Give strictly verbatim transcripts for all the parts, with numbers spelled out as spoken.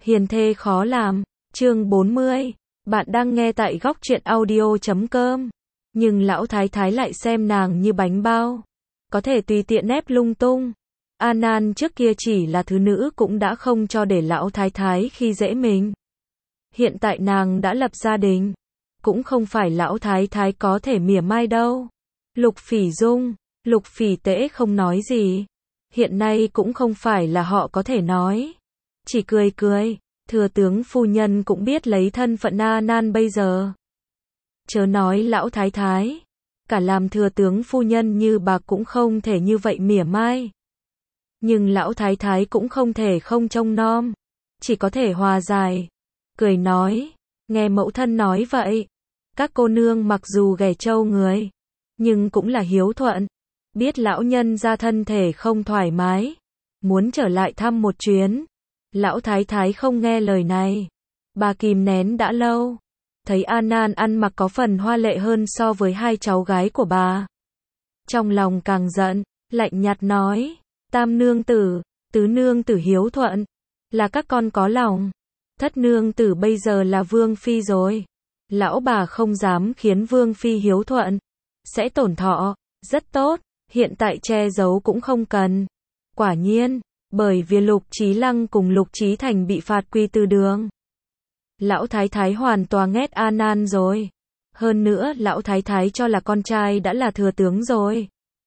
Hiền thê khó làm, chương bốn mươi. Bạn đang nghe tại góc truyện audio chấm com. Nhưng lão thái thái lại xem nàng như bánh bao, có thể tùy tiện ép lung tung. An An trước kia chỉ là thứ nữ cũng đã không cho để lão thái thái khi dễ mình. Hiện tại nàng đã lập gia đình, cũng không phải lão thái thái có thể mỉa mai đâu. Lục Phỉ Dung, Lục Phỉ Tễ không nói gì. Hiện nay cũng không phải là họ có thể nói. Chỉ cười cười, thừa tướng phu nhân cũng biết lấy thân phận An An bây giờ. Chớ nói lão thái thái, cả làm thừa tướng phu nhân như bà cũng không thể như vậy mỉa mai. Nhưng lão thái thái cũng không thể không trông nom, chỉ có thể hòa giải. Cười nói, nghe mẫu thân nói vậy, các cô nương mặc dù ghẻ trâu người, nhưng cũng là hiếu thuận. Biết lão nhân ra thân thể không thoải mái, muốn trở lại thăm một chuyến. Lão thái thái không nghe lời này, bà kìm nén đã lâu. Thấy An An ăn mặc có phần hoa lệ hơn so với hai cháu gái của bà, trong lòng càng giận, lạnh nhạt nói, tam nương tử, tứ nương tử hiếu thuận, là các con có lòng. Thất nương tử bây giờ là vương phi rồi, lão bà không dám khiến vương phi hiếu thuận, sẽ tổn thọ. Rất tốt, hiện tại che giấu cũng không cần. Quả nhiên, bởi vì Lục Chí Lăng cùng Lục Chí Thành bị phạt quy từ đường, lão thái thái hoàn toàn ghét An An rồi. Hơn nữa lão thái thái cho là con trai đã là thừa tướng rồi,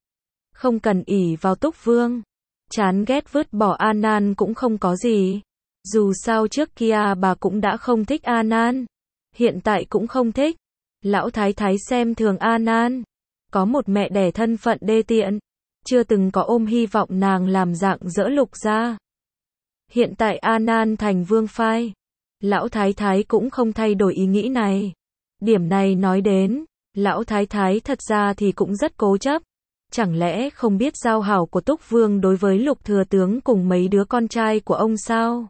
không cần ỷ vào Túc Vương. Chán ghét vứt bỏ An An cũng không có gì. Dù sao trước kia bà cũng đã không thích An An, hiện tại cũng không thích. Lão thái thái xem thường An An, có một mẹ đẻ thân phận đê tiện, chưa từng có ôm hy vọng nàng làm dạng dỡ Lục gia. Hiện tại An An thành vương phai, lão thái thái cũng không thay đổi ý nghĩ này. Điểm này nói đến, lão thái thái thật ra thì cũng rất cố chấp. Chẳng lẽ không biết giao hảo của Túc Vương đối với Lục thừa tướng cùng mấy đứa con trai của ông sao?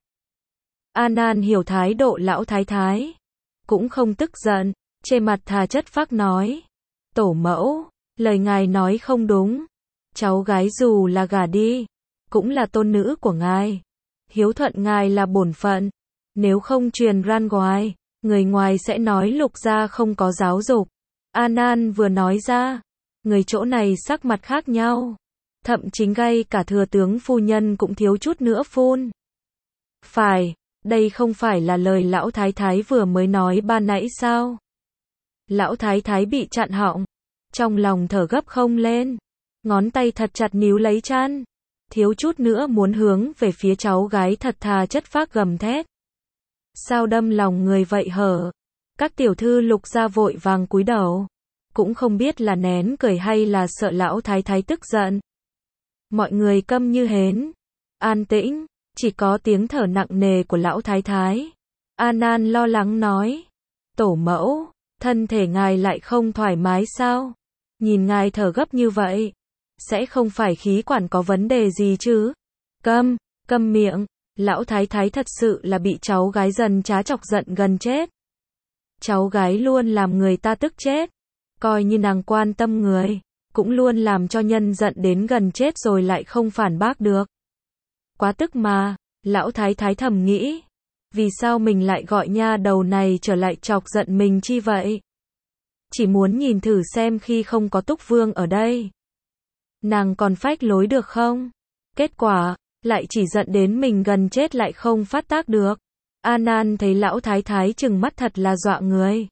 An An hiểu thái độ lão thái thái, cũng không tức giận, trên mặt thà chất phác nói, tổ mẫu, lời ngài nói không đúng. Cháu gái dù là gả đi, cũng là tôn nữ của ngài. Hiếu thuận ngài là bổn phận. Nếu không truyền ra ngoài, người ngoài sẽ nói Lục gia không có giáo dục. An An vừa nói ra, người chỗ này sắc mặt khác nhau. Thậm chí ngay cả thừa tướng phu nhân cũng thiếu chút nữa phun. Phải, đây không phải là lời lão thái thái vừa mới nói ban nãy sao? Lão thái thái bị chặn họng, trong lòng thở gấp không lên, ngón tay thật chặt níu lấy chăn, thiếu chút nữa muốn hướng về phía cháu gái thật thà chất phác gầm thét. Sao đâm lòng người vậy hở? Các tiểu thư Lục gia vội vàng cúi đầu, cũng không biết là nén cười hay là sợ lão thái thái tức giận. Mọi người câm như hến, an tĩnh, chỉ có tiếng thở nặng nề của lão thái thái. An An lo lắng nói, tổ mẫu, thân thể ngài lại không thoải mái sao? Nhìn ngài thở gấp như vậy, sẽ không phải khí quản có vấn đề gì chứ? Câm, câm miệng. Lão thái thái thật sự là bị cháu gái dần trá chọc giận gần chết. Cháu gái luôn làm người ta tức chết, coi như nàng quan tâm người, cũng luôn làm cho nhân giận đến gần chết rồi lại không phản bác được. Quá tức mà, lão thái thái thầm nghĩ, vì sao mình lại gọi nha đầu này trở lại chọc giận mình chi vậy? Chỉ muốn nhìn thử xem khi không có Túc Vương ở đây, nàng còn phách lối được không? Kết quả, lại chỉ giận đến mình gần chết lại không phát tác được. An An thấy lão thái thái trừng mắt thật là dọa người,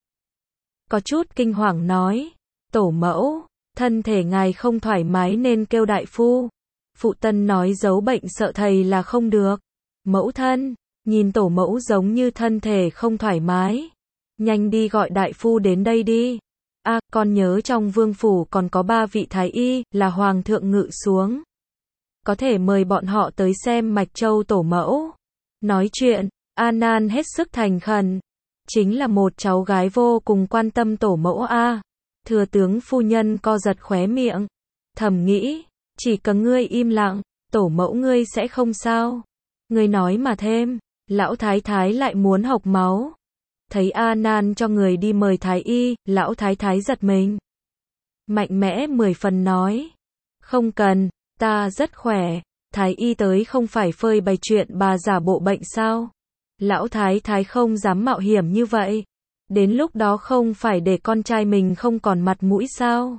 có chút kinh hoàng nói, tổ mẫu, thân thể ngài không thoải mái nên kêu đại phu. Phụ tân nói giấu bệnh sợ thầy là không được. Mẫu thân, nhìn tổ mẫu giống như thân thể không thoải mái, nhanh đi gọi đại phu đến đây đi. À, con nhớ trong vương phủ còn có ba vị thái y, là hoàng thượng ngự xuống, có thể mời bọn họ tới xem mạch châu tổ mẫu. Nói chuyện, An An hết sức thành khẩn, chính là một cháu gái vô cùng quan tâm tổ mẫu a. Thừa tướng phu nhân co giật khóe miệng, thầm nghĩ, chỉ cần ngươi im lặng, tổ mẫu ngươi sẽ không sao. Ngươi nói mà thêm, lão thái thái lại muốn học máu. Thấy An An cho người đi mời thái y, lão thái thái giật mình, mạnh mẽ mười phần nói, không cần, ta rất khỏe. Thái y tới không phải phơi bày chuyện bà giả bộ bệnh sao? Lão thái thái không dám mạo hiểm như vậy. Đến lúc đó không phải để con trai mình không còn mặt mũi sao?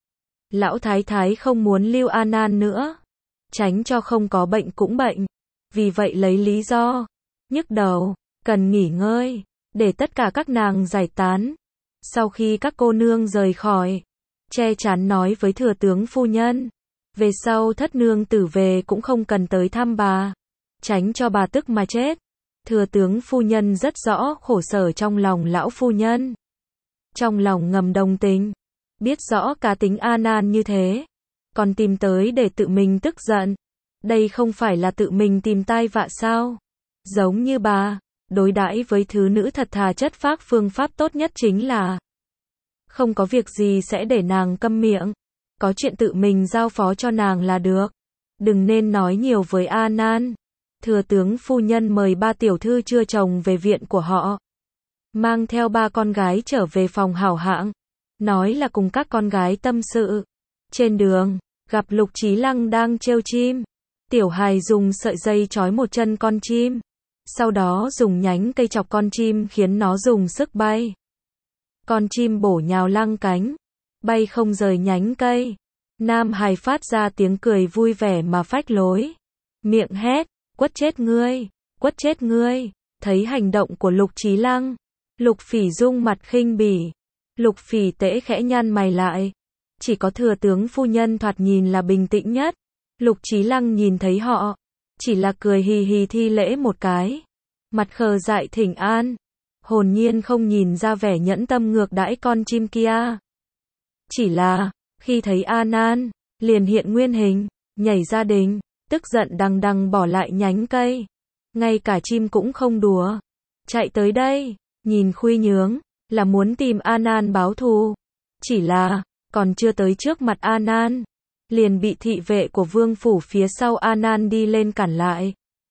Lão thái thái không muốn lưu An An nữa. Tránh cho không có bệnh cũng bệnh. Vì vậy lấy lý do nhức đầu, cần nghỉ ngơi, để tất cả các nàng giải tán. Sau khi các cô nương rời khỏi, che chắn nói với thừa tướng phu nhân, về sau thất nương tử về cũng không cần tới thăm bà, tránh cho bà tức mà chết. Thừa tướng phu nhân rất rõ khổ sở trong lòng lão phu nhân. Trong lòng ngầm đồng tình, biết rõ cá tính An An như thế, còn tìm tới để tự mình tức giận. Đây không phải là tự mình tìm tai vạ sao? Giống như bà, đối đãi với thứ nữ thật thà chất phác, phương pháp tốt nhất chính là không có việc gì sẽ để nàng câm miệng. Có chuyện tự mình giao phó cho nàng là được. Đừng nên nói nhiều với An An. Thừa tướng phu nhân mời ba tiểu thư chưa chồng về viện của họ. Mang theo ba con gái trở về phòng hảo hạng. Nói là cùng các con gái tâm sự. Trên đường, gặp Lục Chí Lăng đang trêu chim. Tiểu hài dùng sợi dây trói một chân con chim. Sau đó dùng nhánh cây chọc con chim khiến nó dùng sức bay. Con chim bổ nhào lăng cánh, bay không rời nhánh cây. Nam hài phát ra tiếng cười vui vẻ mà phách lối. Miệng hét, quất chết ngươi, quất chết ngươi. Thấy hành động của Lục Chí Lăng, Lục Phỉ Dung mặt khinh bỉ. Lục Phỉ Tễ khẽ nhăn mày lại. Chỉ có thừa tướng phu nhân thoạt nhìn là bình tĩnh nhất. Lục Chí Lăng nhìn thấy họ, chỉ là cười hì hì thi lễ một cái. Mặt khờ dại thỉnh an, hồn nhiên không nhìn ra vẻ nhẫn tâm ngược đãi con chim kia. Chỉ là, khi thấy An An, liền hiện nguyên hình, nhảy ra đình, tức giận đằng đằng bỏ lại nhánh cây. Ngay cả chim cũng không đùa. Chạy tới đây, nhìn khuy nhướng, là muốn tìm An An báo thù. Chỉ là, còn chưa tới trước mặt An An, liền bị thị vệ của vương phủ phía sau An An đi lên cản lại.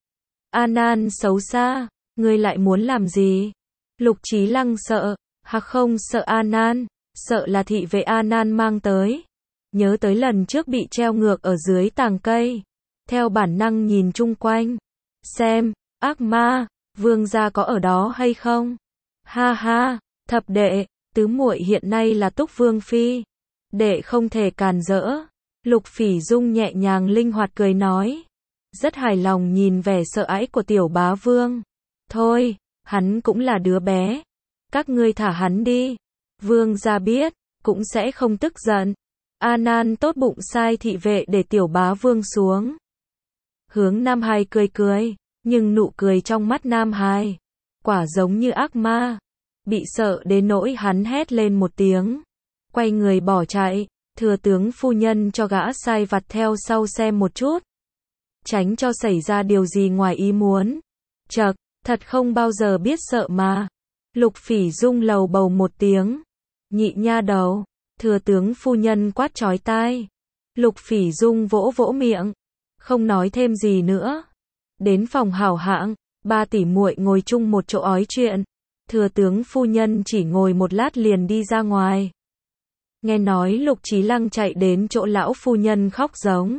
An An xấu xa, ngươi lại muốn làm gì? Lục Chí Lăng sợ, hoặc không sợ An An, sợ là thị vệ An An mang tới. Nhớ tới lần trước bị treo ngược ở dưới tàng cây. Theo bản năng nhìn chung quanh. Xem, ác ma, vương gia có ở đó hay không? Ha ha, thập đệ, tứ muội hiện nay là Túc Vương Phi. Đệ không thể càn rỡ. Lục Phỉ Dung nhẹ nhàng linh hoạt cười nói. Rất hài lòng nhìn vẻ sợ hãi của tiểu bá vương. Thôi, hắn cũng là đứa bé. Các ngươi thả hắn đi. Vương gia biết, cũng sẽ không tức giận. An An tốt bụng sai thị vệ để tiểu bá vương xuống. Hướng Nam Hải cười cười, nhưng nụ cười trong mắt Nam Hải, quả giống như ác ma. Bị sợ đến nỗi hắn hét lên một tiếng. Quay người bỏ chạy, thừa tướng phu nhân cho gã sai vặt theo sau xem một chút. Tránh cho xảy ra điều gì ngoài ý muốn. Chậc, thật không bao giờ biết sợ mà. Lục Phỉ Dung lầu bầu một tiếng. Nhị nha đầu, thừa tướng phu nhân quát chói tai. Lục Phỉ Dung vỗ vỗ miệng, không nói thêm gì nữa. Đến phòng hảo hạng, ba tỷ muội ngồi chung một chỗ ói chuyện. Thừa tướng phu nhân chỉ ngồi một lát liền đi ra ngoài. Nghe nói Lục Chí Lăng chạy đến chỗ lão phu nhân khóc giống.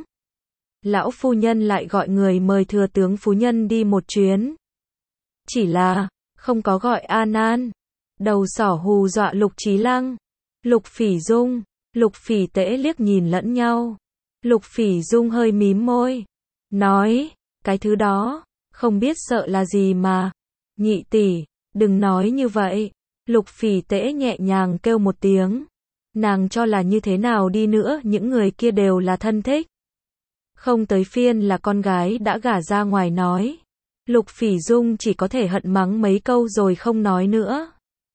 Lão phu nhân lại gọi người mời thừa tướng phu nhân đi một chuyến. Chỉ là, không có gọi An An. Đầu sỏ hù dọa Lục Chí Lăng. Lục Phỉ Dung, Lục Phỉ Tễ liếc nhìn lẫn nhau. Lục Phỉ Dung hơi mím môi. Nói, cái thứ đó, không biết sợ là gì mà. Nhị tỷ, đừng nói như vậy. Lục Phỉ Tễ nhẹ nhàng kêu một tiếng. Nàng cho là như thế nào đi nữa, những người kia đều là thân thích. Không tới phiên là con gái đã gả ra ngoài nói. Lục Phỉ Dung chỉ có thể hận mắng mấy câu rồi không nói nữa.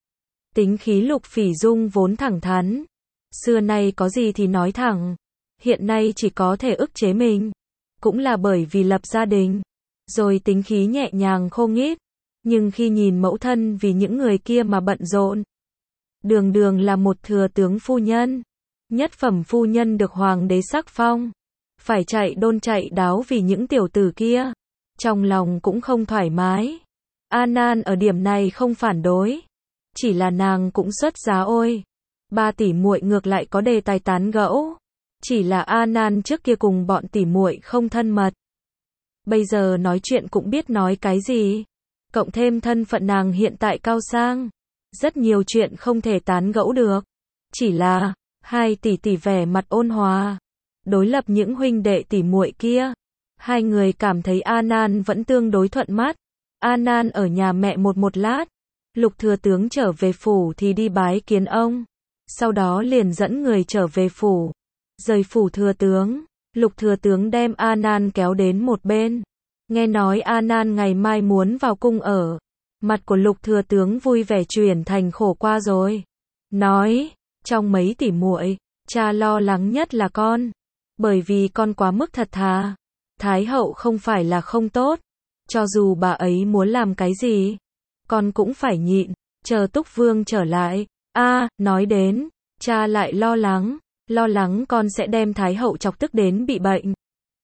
Tính khí Lục Phỉ Dung vốn thẳng thắn. Xưa nay có gì thì nói thẳng. Hiện nay chỉ có thể ức chế mình. Cũng là bởi vì lập gia đình. Rồi tính khí nhẹ nhàng khô nghít. Nhưng khi nhìn mẫu thân vì những người kia mà bận rộn. Đường đường là một thừa tướng phu nhân. Nhất phẩm phu nhân được hoàng đế sắc phong. Phải chạy đôn chạy đáo vì những tiểu tử kia. Trong lòng cũng không thoải mái. An An ở điểm này không phản đối. Chỉ là nàng cũng xuất giá ôi. Ba tỷ muội ngược lại có đề tài tán gẫu. Chỉ là An An trước kia cùng bọn tỷ muội không thân mật. Bây giờ nói chuyện cũng biết nói cái gì. cộng thêm thân phận nàng hiện tại cao sang, rất nhiều chuyện không thể tán gẫu được. Chỉ là, hai tỷ tỷ vẻ mặt ôn hòa, đối lập những huynh đệ tỷ muội kia. Hai người cảm thấy A Nan vẫn tương đối thuận mắt. A Nan ở nhà mẹ một một lát, Lục thừa tướng trở về phủ thì đi bái kiến ông, sau đó liền dẫn người trở về phủ. Rời phủ thừa tướng, Lục thừa tướng đem A Nan kéo đến một bên. Nghe nói A Nan ngày mai muốn vào cung ở. Mặt của Lục thừa tướng vui vẻ chuyển thành khổ qua rồi. Nói, trong mấy tỷ muội, cha lo lắng nhất là con. Bởi vì con quá mức thật thà. Thái hậu không phải là không tốt. Cho dù bà ấy muốn làm cái gì, con cũng phải nhịn, chờ Túc Vương trở lại. A, nói đến, cha lại lo lắng, lo lắng con sẽ đem Thái hậu chọc tức đến bị bệnh.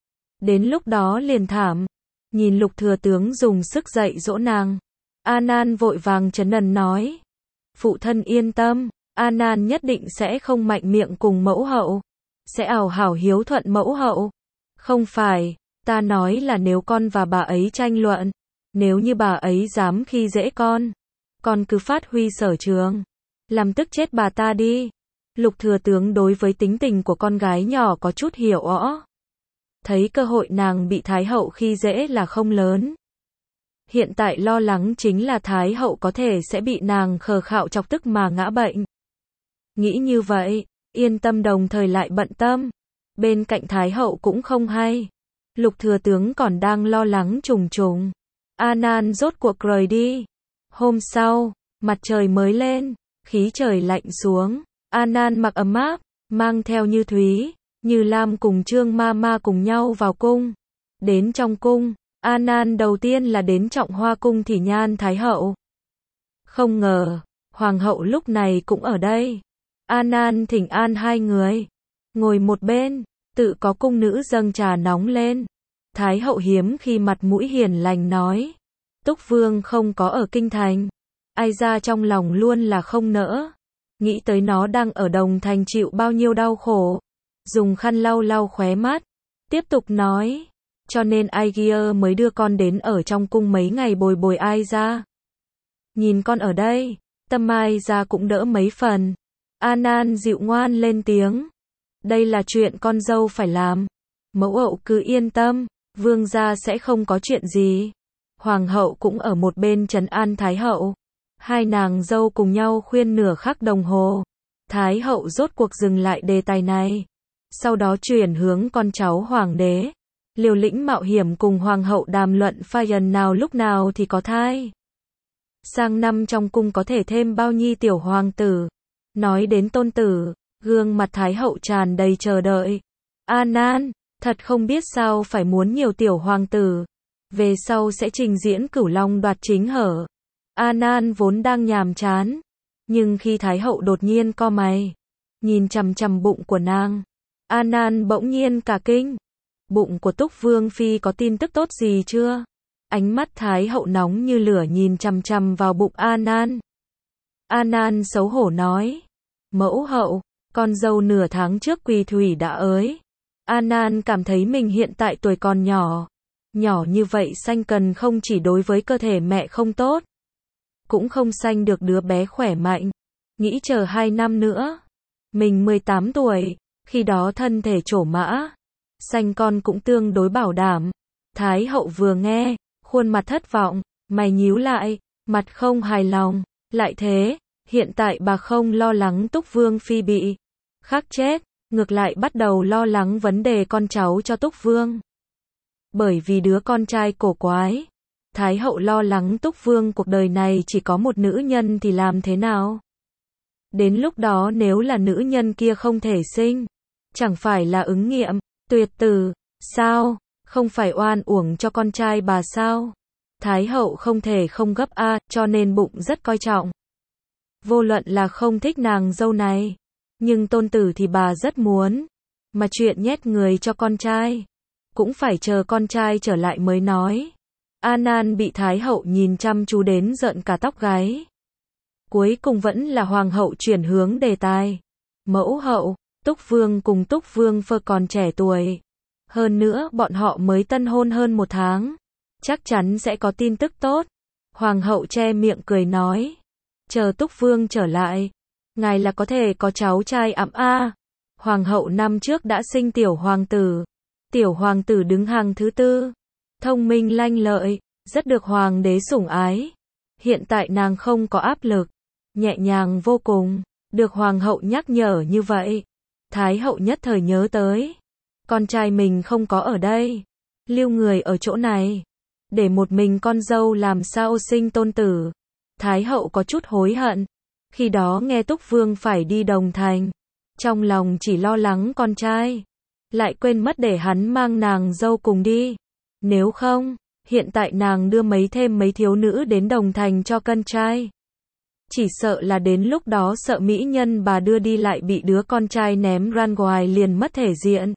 Đến lúc đó liền thảm. Nhìn Lục thừa tướng dùng sức dạy dỗ nàng, A Nan vội vàng trấn an nói. Phụ thân yên tâm, A Nan nhất định sẽ không mạnh miệng cùng mẫu hậu, sẽ ảo hảo hiếu thuận mẫu hậu. Không phải, ta nói là nếu con và bà ấy tranh luận, nếu như bà ấy dám khi dễ con, con cứ phát huy sở trường, làm tức chết bà ta đi. Lục thừa tướng đối với tính tình của con gái nhỏ có chút hiểu rõ. Thấy cơ hội nàng bị Thái hậu khi dễ là không lớn. Hiện tại lo lắng chính là Thái hậu có thể sẽ bị nàng khờ khạo chọc tức mà ngã bệnh. Nghĩ như vậy, yên tâm đồng thời lại bận tâm. Bên cạnh Thái hậu cũng không hay. Lục thừa tướng còn đang lo lắng trùng trùng. A Nan rốt cuộc rời đi. Hôm sau, mặt trời mới lên, khí trời lạnh xuống. A Nan mặc ấm áp, mang theo Như Thúy, Như Lam cùng Trương Ma Ma cùng nhau vào cung. Đến trong cung, A Nan đầu tiên là đến Trọng Hoa cung Thỉ Nhan Thái hậu. Không ngờ, hoàng hậu lúc này cũng ở đây. A Nan thỉnh an hai người, ngồi một bên, tự có cung nữ dâng trà nóng lên. Thái hậu hiếm khi mặt mũi hiền lành nói, Túc Vương không có ở kinh thành. Ai ra trong lòng luôn là không nỡ. Nghĩ tới nó đang ở Đồng Thành chịu bao nhiêu đau khổ. Dùng khăn lau lau khóe mắt. Tiếp tục nói. Cho nên ai kia mới đưa con đến ở trong cung mấy ngày bồi bồi ai ra. Nhìn con ở đây, tâm ai ra cũng đỡ mấy phần. A Nan dịu ngoan lên tiếng. Đây là chuyện con dâu phải làm. Mẫu hậu cứ yên tâm, vương gia sẽ không có chuyện gì. Hoàng hậu cũng ở một bên trấn an Thái hậu. Hai nàng dâu cùng nhau khuyên nửa khắc đồng hồ. Thái hậu rốt cuộc dừng lại đề tài này. Sau đó chuyển hướng con cháu hoàng đế. Liều lĩnh mạo hiểm cùng hoàng hậu đàm luận Phayan nào lúc nào thì có thai. Sang năm trong cung có thể thêm bao nhiêu tiểu hoàng tử. Nói đến tôn tử, gương mặt Thái hậu tràn đầy chờ đợi. A Nan, thật không biết sao phải muốn nhiều tiểu hoàng tử. Về sau sẽ trình diễn Cửu Long đoạt chính hở. A Nan vốn đang nhàm chán. Nhưng khi Thái hậu đột nhiên co mày, nhìn chằm chằm bụng của nàng, A Nan bỗng nhiên cả kinh. Bụng của Túc Vương Phi có tin tức tốt gì chưa? Ánh mắt Thái hậu nóng như lửa nhìn chằm chằm vào bụng A Nan. A Nan xấu hổ nói. Mẫu hậu, con dâu nửa tháng trước quỳ thủy đã ới. A Nan cảm thấy mình hiện tại tuổi còn nhỏ. Nhỏ như vậy sanh cần không chỉ đối với cơ thể mẹ không tốt, cũng không sanh được đứa bé khỏe mạnh. Nghĩ chờ hai năm nữa, mình mười tám tuổi, khi đó thân thể trổ mã, sanh con cũng tương đối bảo đảm. Thái hậu vừa nghe, khuôn mặt thất vọng, mày nhíu lại, mặt không hài lòng. Lại thế, hiện tại bà không lo lắng Túc Vương Phi bị khắc chết, ngược lại bắt đầu lo lắng vấn đề con cháu cho Túc Vương. Bởi vì đứa con trai cổ quái, Thái hậu lo lắng Túc Vương cuộc đời này chỉ có một nữ nhân thì làm thế nào? Đến lúc đó nếu là nữ nhân kia không thể sinh, chẳng phải là ứng nghiệm, tuyệt tử, sao? Không phải oan uổng cho con trai bà sao? Thái hậu không thể không gấp a, cho nên bụng rất coi trọng. Vô luận là không thích nàng dâu này, nhưng tôn tử thì bà rất muốn. Mà chuyện nhét người cho con trai, cũng phải chờ con trai trở lại mới nói. A Nan bị Thái hậu nhìn chăm chú đến giận cả tóc gáy. Cuối cùng vẫn là hoàng hậu chuyển hướng đề tài. Mẫu hậu, Túc Vương cùng Túc Vương Phi còn trẻ tuổi. Hơn nữa bọn họ mới tân hôn hơn một tháng. Chắc chắn sẽ có tin tức tốt. Hoàng hậu che miệng cười nói, chờ Túc Vương trở lại, ngài là có thể có cháu trai ẵm a. Hoàng hậu năm trước đã sinh tiểu hoàng tử. Tiểu hoàng tử đứng hàng thứ tư. Thông minh lanh lợi, rất được hoàng đế sủng ái. Hiện tại nàng không có áp lực, nhẹ nhàng vô cùng. Được hoàng hậu nhắc nhở như vậy, Thái hậu nhất thời nhớ tới. Con trai mình không có ở đây. Lưu người ở chỗ này. Để một mình con dâu làm sao sinh tôn tử. Thái hậu có chút hối hận. Khi đó nghe Túc Vương phải đi Đồng Thành. Trong lòng chỉ lo lắng con trai. Lại quên mất để hắn mang nàng dâu cùng đi. Nếu không, hiện tại nàng đưa mấy thêm mấy thiếu nữ đến Đồng Thành cho con trai. Chỉ sợ là đến lúc đó sợ mỹ nhân bà đưa đi lại bị đứa con trai ném ra ngoài liền mất thể diện.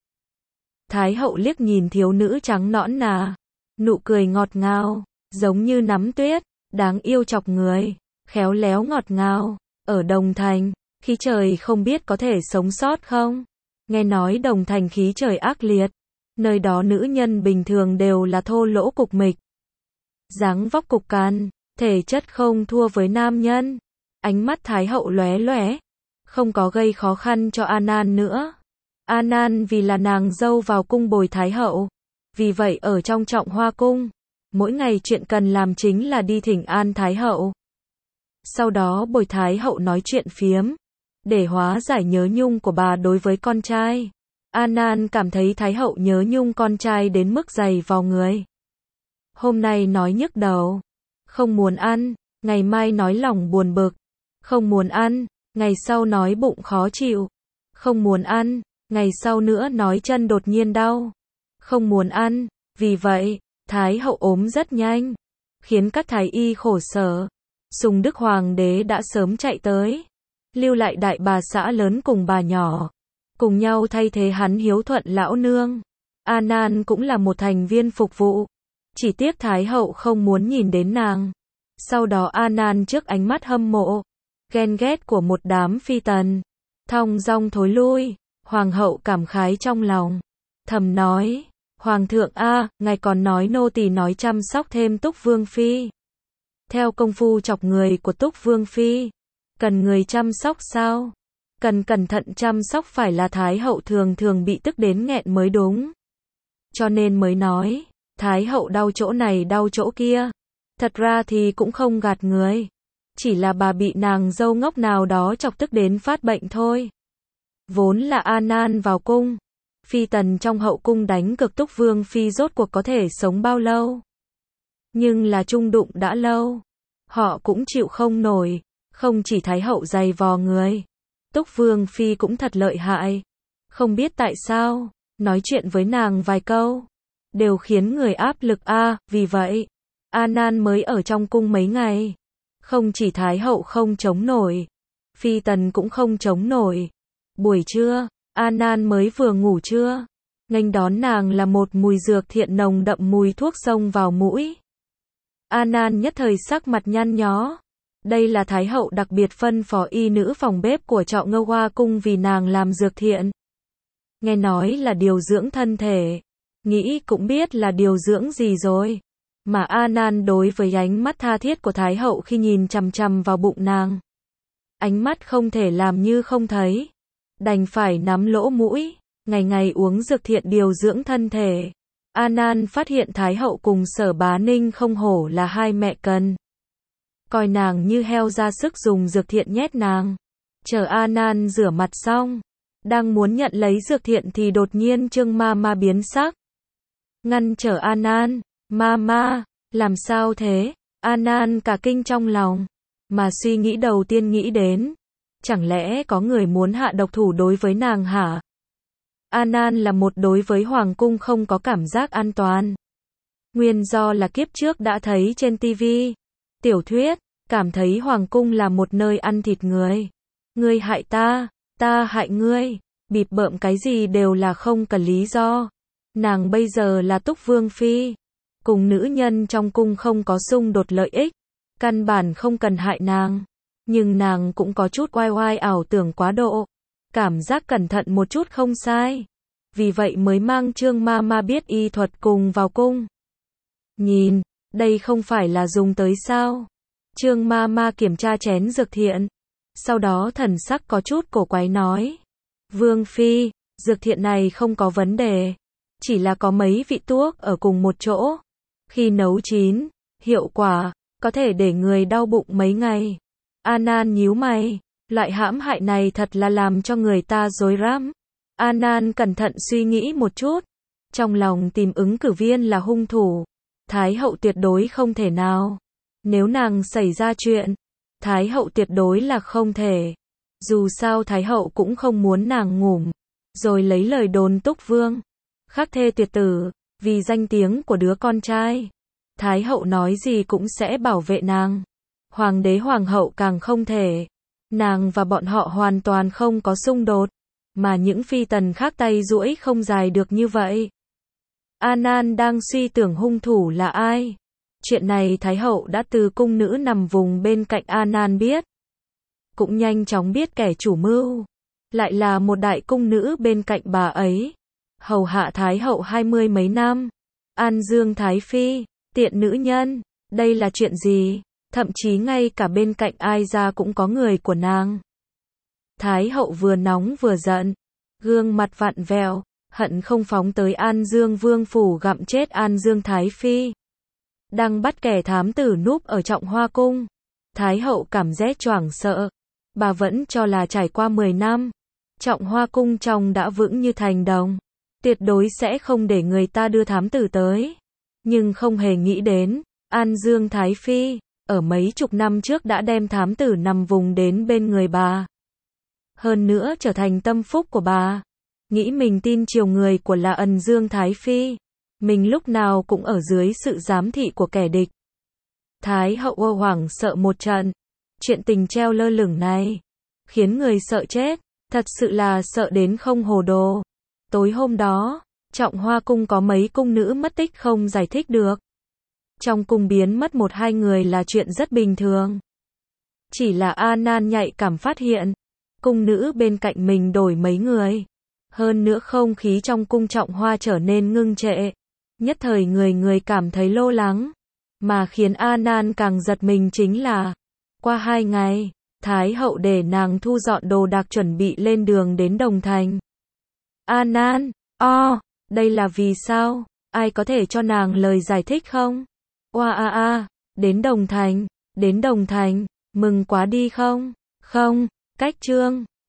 Thái hậu liếc nhìn thiếu nữ trắng nõn nà. Nụ cười ngọt ngào, giống như nắm tuyết, đáng yêu chọc người, khéo léo ngọt ngào. Ở Đồng Thành, khí trời không biết có thể sống sót không? Nghe nói Đồng Thành khí trời ác liệt. Nơi đó nữ nhân bình thường đều là thô lỗ cục mịch. Dáng vóc cục cằn, thể chất không thua với nam nhân. Ánh mắt Thái hậu lóe lóe, không có gây khó khăn cho An An nữa. An An vì là nàng dâu vào cung bồi Thái hậu. Vì vậy ở trong Trọng Hoa cung, mỗi ngày chuyện cần làm chính là đi thỉnh an Thái hậu. Sau đó bồi Thái hậu nói chuyện phiếm, để hóa giải nhớ nhung của bà đối với con trai. An An cảm thấy Thái hậu nhớ nhung con trai đến mức dày vào người. Hôm nay nói nhức đầu, không muốn ăn, ngày mai nói lòng buồn bực, không muốn ăn, ngày sau nói bụng khó chịu, không muốn ăn, ngày sau nữa nói chân đột nhiên đau, không muốn ăn. Vì vậy, Thái hậu ốm rất nhanh, khiến các thái y khổ sở. Sùng Đức Hoàng đế đã sớm chạy tới, lưu lại đại bà xã lớn cùng bà nhỏ, cùng nhau thay thế hắn hiếu thuận lão nương. An An cũng là một thành viên phục vụ, chỉ tiếc Thái hậu không muốn nhìn đến nàng. Sau đó An An trước ánh mắt hâm mộ, ghen ghét của một đám phi tần, thong dong thối lui. Hoàng hậu cảm khái trong lòng, thầm nói, Hoàng thượng a, ngài còn nói nô tỳ nói chăm sóc thêm Túc Vương phi. Theo công phu chọc người của Túc Vương phi, cần người chăm sóc sao? Cần cẩn thận chăm sóc phải là Thái hậu thường thường bị tức đến nghẹn mới đúng. Cho nên mới nói, Thái hậu đau chỗ này đau chỗ kia. Thật ra thì cũng không gạt người, chỉ là bà bị nàng dâu ngốc nào đó chọc tức đến phát bệnh thôi. Vốn là An An vào cung, phi tần trong hậu cung đánh cực Túc Vương phi rốt cuộc có thể sống bao lâu. Nhưng là chung đụng đã lâu, họ cũng chịu không nổi. Không chỉ Thái hậu dày vò người, Túc Vương phi cũng thật lợi hại. Không biết tại sao, nói chuyện với nàng vài câu, đều khiến người áp lực a. À, vì vậy, An An mới ở trong cung mấy ngày. Không chỉ Thái hậu không chống nổi, phi tần cũng không chống nổi. Buổi trưa, An An mới vừa ngủ trưa, nghênh đón nàng là một mùi dược thiện nồng đậm mùi thuốc xông vào mũi. An An nhất thời sắc mặt nhăn nhó. Đây là Thái hậu đặc biệt phân phó y nữ phòng bếp của Trọng Ngâu Hoa cung vì nàng làm dược thiện. Nghe nói là điều dưỡng thân thể, nghĩ cũng biết là điều dưỡng gì rồi. Mà An An đối với ánh mắt tha thiết của Thái hậu khi nhìn chằm chằm vào bụng nàng, ánh mắt không thể làm như không thấy, đành phải nắm lỗ mũi, ngày ngày uống dược thiện điều dưỡng thân thể. An An phát hiện Thái hậu cùng Sở Bá Ninh không hổ là hai mẹ cần, coi nàng như heo ra sức dùng dược thiện nhét nàng. Chờ An An rửa mặt xong, đang muốn nhận lấy dược thiện thì đột nhiên Trương Ma Ma biến sắc, ngăn trở An An. Ma Ma, làm sao thế? An An cả kinh trong lòng, mà suy nghĩ đầu tiên nghĩ đến, chẳng lẽ có người muốn hạ độc thủ đối với nàng hả? An An là một đối với hoàng cung không có cảm giác an toàn. Nguyên do là kiếp trước đã thấy trên tivi, tiểu thuyết, cảm thấy hoàng cung là một nơi ăn thịt người. Ngươi hại ta, ta hại ngươi, bịp bợm cái gì đều là không cần lý do. Nàng bây giờ là Túc Vương phi, cùng nữ nhân trong cung không có xung đột lợi ích, căn bản không cần hại nàng. Nhưng nàng cũng có chút oai oai ảo tưởng quá độ, cảm giác cẩn thận một chút không sai. Vì vậy mới mang Trương Ma Ma biết y thuật cùng vào cung. Nhìn, Đây không phải là dùng tới sao? Trương ma ma kiểm tra chén dược thiện. Sau đó thần sắc có chút cổ quái nói. Vương phi, dược thiện này không có vấn đề. Chỉ là có mấy vị thuốc ở cùng một chỗ. Khi nấu chín, hiệu quả, có thể để người đau bụng mấy ngày. An An nhíu mày. Loại hãm hại này thật là làm cho người ta rối rắm. An An cẩn thận suy nghĩ một chút. Trong lòng tìm ứng cử viên là hung thủ. Thái hậu tuyệt đối không thể nào. Nếu nàng xảy ra chuyện, Thái hậu tuyệt đối là không thể. Dù sao Thái hậu cũng không muốn nàng ngủm. Rồi lấy lời đồn Túc Vương. Khắc thê tuyệt tử, vì danh tiếng của đứa con trai. Thái hậu nói gì cũng sẽ bảo vệ nàng. Hoàng đế hoàng hậu càng không thể. Nàng và bọn họ hoàn toàn không có xung đột. Mà những phi tần khác tay duỗi không dài được như vậy. An An đang suy tưởng hung thủ là ai. Chuyện này Thái hậu đã từ cung nữ nằm vùng bên cạnh An An biết. Cũng nhanh chóng biết kẻ chủ mưu. Lại là một đại cung nữ bên cạnh bà ấy. Hầu hạ Thái hậu hai mươi mấy năm. An Dương Thái Phi, tiện nữ nhân. Đây là chuyện gì? Thậm chí ngay cả bên cạnh ai ra cũng có người của nàng. Thái hậu vừa nóng vừa giận. Gương mặt vặn vẹo. Hận không phóng tới An Dương Vương phủ gặm chết An Dương Thái Phi. Đang bắt kẻ thám tử núp ở Trọng Hoa Cung. Thái hậu cảm giác choảng sợ. Bà vẫn cho là trải qua mười năm. Trọng Hoa Cung trong đã vững như thành đồng. Tuyệt đối sẽ không để người ta đưa thám tử tới. Nhưng không hề nghĩ đến, An Dương Thái Phi, ở mấy chục năm trước đã đem thám tử nằm vùng đến bên người bà. Hơn nữa trở thành tâm phúc của bà. Nghĩ mình tin chiều người của là Ân Dương Thái Phi. Mình lúc nào cũng ở dưới sự giám thị của kẻ địch. Thái hậu ô hoảng sợ một trận. Chuyện tình treo lơ lửng này khiến người sợ chết. Thật sự là sợ đến không hồ đồ. Tối hôm đó, Trọng Hoa Cung có mấy cung nữ mất tích không giải thích được. Trong cung biến mất một hai người là chuyện rất bình thường. Chỉ là An An nhạy cảm phát hiện. Cung nữ bên cạnh mình đổi mấy người. Hơn nữa không khí trong cung Trọng Hoa trở nên ngưng trệ. Nhất thời người người cảm thấy lo lắng. Mà khiến An An càng giật mình chính là, qua hai ngày, Thái hậu để nàng thu dọn đồ đạc chuẩn bị lên đường đến Đồng Thành. An An, o, oh, đây là vì sao? Ai có thể cho nàng lời giải thích không? Oa a a, đến Đồng Thành, đến Đồng Thành, mừng quá đi không? Không, cách chương.